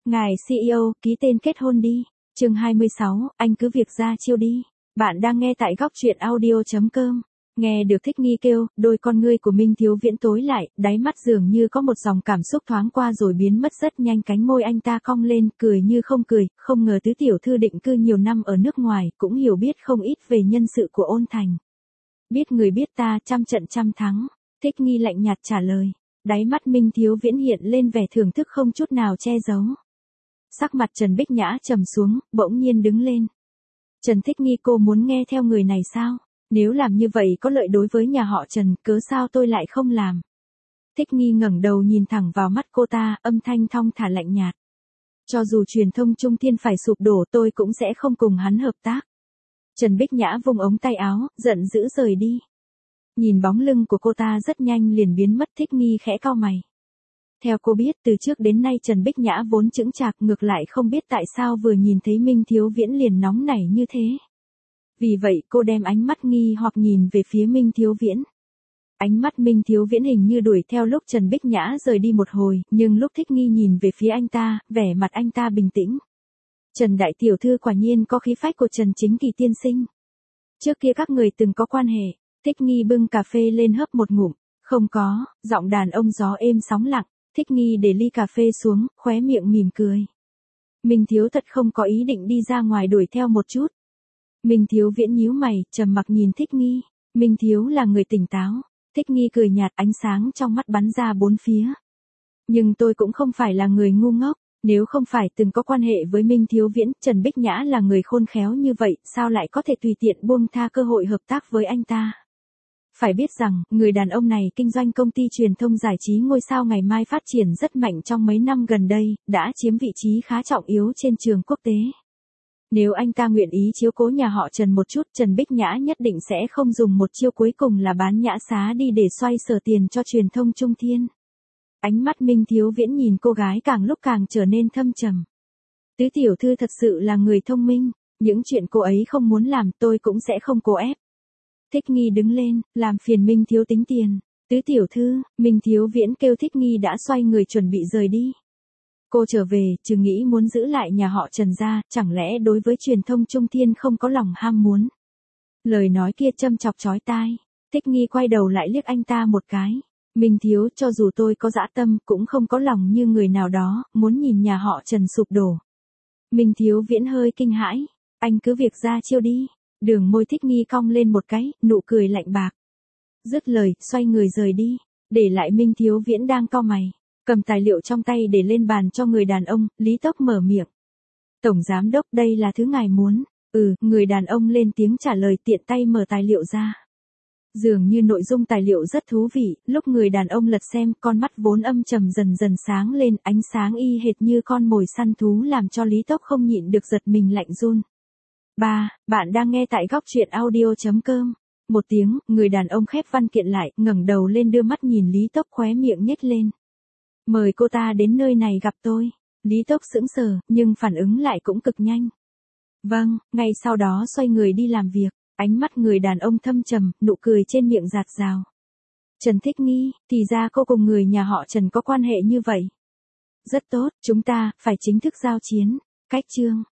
Ngài CEO, ký tên kết hôn đi. Chương 26, anh cứ việc ra chiêu đi. Bạn đang nghe tại góc truyện audio.com. Nghe được Thích Nghi kêu, đôi con ngươi của Minh Thiếu Viễn tối lại, đáy mắt dường như có một dòng cảm xúc thoáng qua rồi biến mất rất nhanh, cánh môi anh ta cong lên, cười như không cười, không ngờ tứ tiểu thư định cư nhiều năm ở nước ngoài, cũng hiểu biết không ít về nhân sự của Ôn Thành. Biết người biết ta, trăm trận trăm thắng. Thích Nghi lạnh nhạt trả lời. Đáy mắt Minh Thiếu Viễn hiện lên vẻ thưởng thức không chút nào che giấu. Sắc mặt Trần Bích Nhã trầm xuống, bỗng nhiên đứng lên. Trần Thích Nghi, cô muốn nghe theo người này sao? Nếu làm như vậy có lợi đối với nhà họ Trần, cớ sao tôi lại không làm? Thích Nghi ngẩng đầu nhìn thẳng vào mắt cô ta, âm thanh thong thả lạnh nhạt. Cho dù truyền thông Trung Thiên phải sụp đổ, tôi cũng sẽ không cùng hắn hợp tác. Trần Bích Nhã vung ống tay áo, giận dữ rời đi. Nhìn bóng lưng của cô ta rất nhanh liền biến mất. Thích Nghi khẽ cau mày. Theo cô biết, từ trước đến nay Trần Bích Nhã vốn chững chạc, ngược lại không biết tại sao vừa nhìn thấy Minh Thiếu Viễn liền nóng nảy như thế. Vì vậy cô đem ánh mắt nghi hoặc nhìn về phía Minh Thiếu Viễn. Ánh mắt Minh Thiếu Viễn hình như đuổi theo lúc Trần Bích Nhã rời đi một hồi, nhưng lúc Thích Nghi nhìn về phía anh ta, vẻ mặt anh ta bình tĩnh. Trần đại tiểu thư quả nhiên có khí phách của Trần Chính Kỳ tiên sinh. Trước kia các người từng có quan hệ. Thích Nghi bưng cà phê lên hớp một ngụm. Không có, giọng đàn ông gió êm sóng lặng. Thích Nghi để ly cà phê xuống, khóe miệng mỉm cười. Minh Thiếu thật không có ý định đi ra ngoài đuổi theo một chút. Minh Thiếu Viễn nhíu mày, trầm mặc nhìn Thích Nghi. Minh Thiếu là người tỉnh táo. Thích Nghi cười nhạt, ánh sáng trong mắt bắn ra bốn phía. Nhưng tôi cũng không phải là người ngu ngốc. Nếu không phải từng có quan hệ với Minh Thiếu Viễn, Trần Bích Nhã là người khôn khéo như vậy, sao lại có thể tùy tiện buông tha cơ hội hợp tác với anh ta? Phải biết rằng, người đàn ông này kinh doanh công ty truyền thông giải trí ngôi sao ngày mai phát triển rất mạnh trong mấy năm gần đây, đã chiếm vị trí khá trọng yếu trên trường quốc tế. Nếu anh ta nguyện ý chiếu cố nhà họ Trần một chút, Trần Bích Nhã nhất định sẽ không dùng một chiêu cuối cùng là bán nhã xá đi để xoay sở tiền cho truyền thông Trung Thiên. Ánh mắt Minh Thiếu Viễn nhìn cô gái càng lúc càng trở nên thâm trầm. Tứ tiểu thư thật sự là người thông minh, những chuyện cô ấy không muốn làm tôi cũng sẽ không cố ép. Thích Nghi đứng lên, làm phiền Minh Thiếu tính tiền. Tứ tiểu thư, Minh Thiếu Viễn kêu Thích Nghi đã xoay người chuẩn bị rời đi. Cô trở về, chứ nghĩ muốn giữ lại nhà họ Trần ra, chẳng lẽ đối với truyền thông Trung Thiên không có lòng ham muốn. Lời nói kia châm chọc chói tai. Thích Nghi quay đầu lại liếc anh ta một cái. Minh Thiếu, cho dù tôi có dã tâm, cũng không có lòng như người nào đó, muốn nhìn nhà họ Trần sụp đổ. Minh Thiếu Viễn hơi kinh hãi. Anh cứ việc ra chiêu đi. Đường môi Thích Nghi cong lên một cái, nụ cười lạnh bạc. Dứt lời, xoay người rời đi. Để lại Minh Thiếu Viễn đang cau mày. Cầm tài liệu trong tay để lên bàn cho người đàn ông, Lý Tốc mở miệng. Tổng giám đốc, đây là thứ ngài muốn. Người đàn ông lên tiếng trả lời, tiện tay mở tài liệu ra. Dường như nội dung tài liệu rất thú vị, lúc người đàn ông lật xem, con mắt vốn âm trầm dần dần sáng lên, ánh sáng y hệt như con mồi săn thú làm cho Lý Tốc không nhịn được giật mình lạnh run. Bạn đang nghe tại góc truyện audio.com. Một tiếng, người đàn ông khép văn kiện lại, ngẩng đầu lên đưa mắt nhìn Lý Tốc, khóe miệng nhếch lên. Mời cô ta đến nơi này gặp tôi. Lý Tốc sững sờ, nhưng phản ứng lại cũng cực nhanh. Vâng, ngay sau đó xoay người đi làm việc. Ánh mắt người đàn ông thâm trầm, nụ cười trên miệng rạt rào. Trần Thích Nghi, thì ra cô cùng người nhà họ Trần có quan hệ như vậy. Rất tốt, chúng ta phải chính thức giao chiến. Cách chương.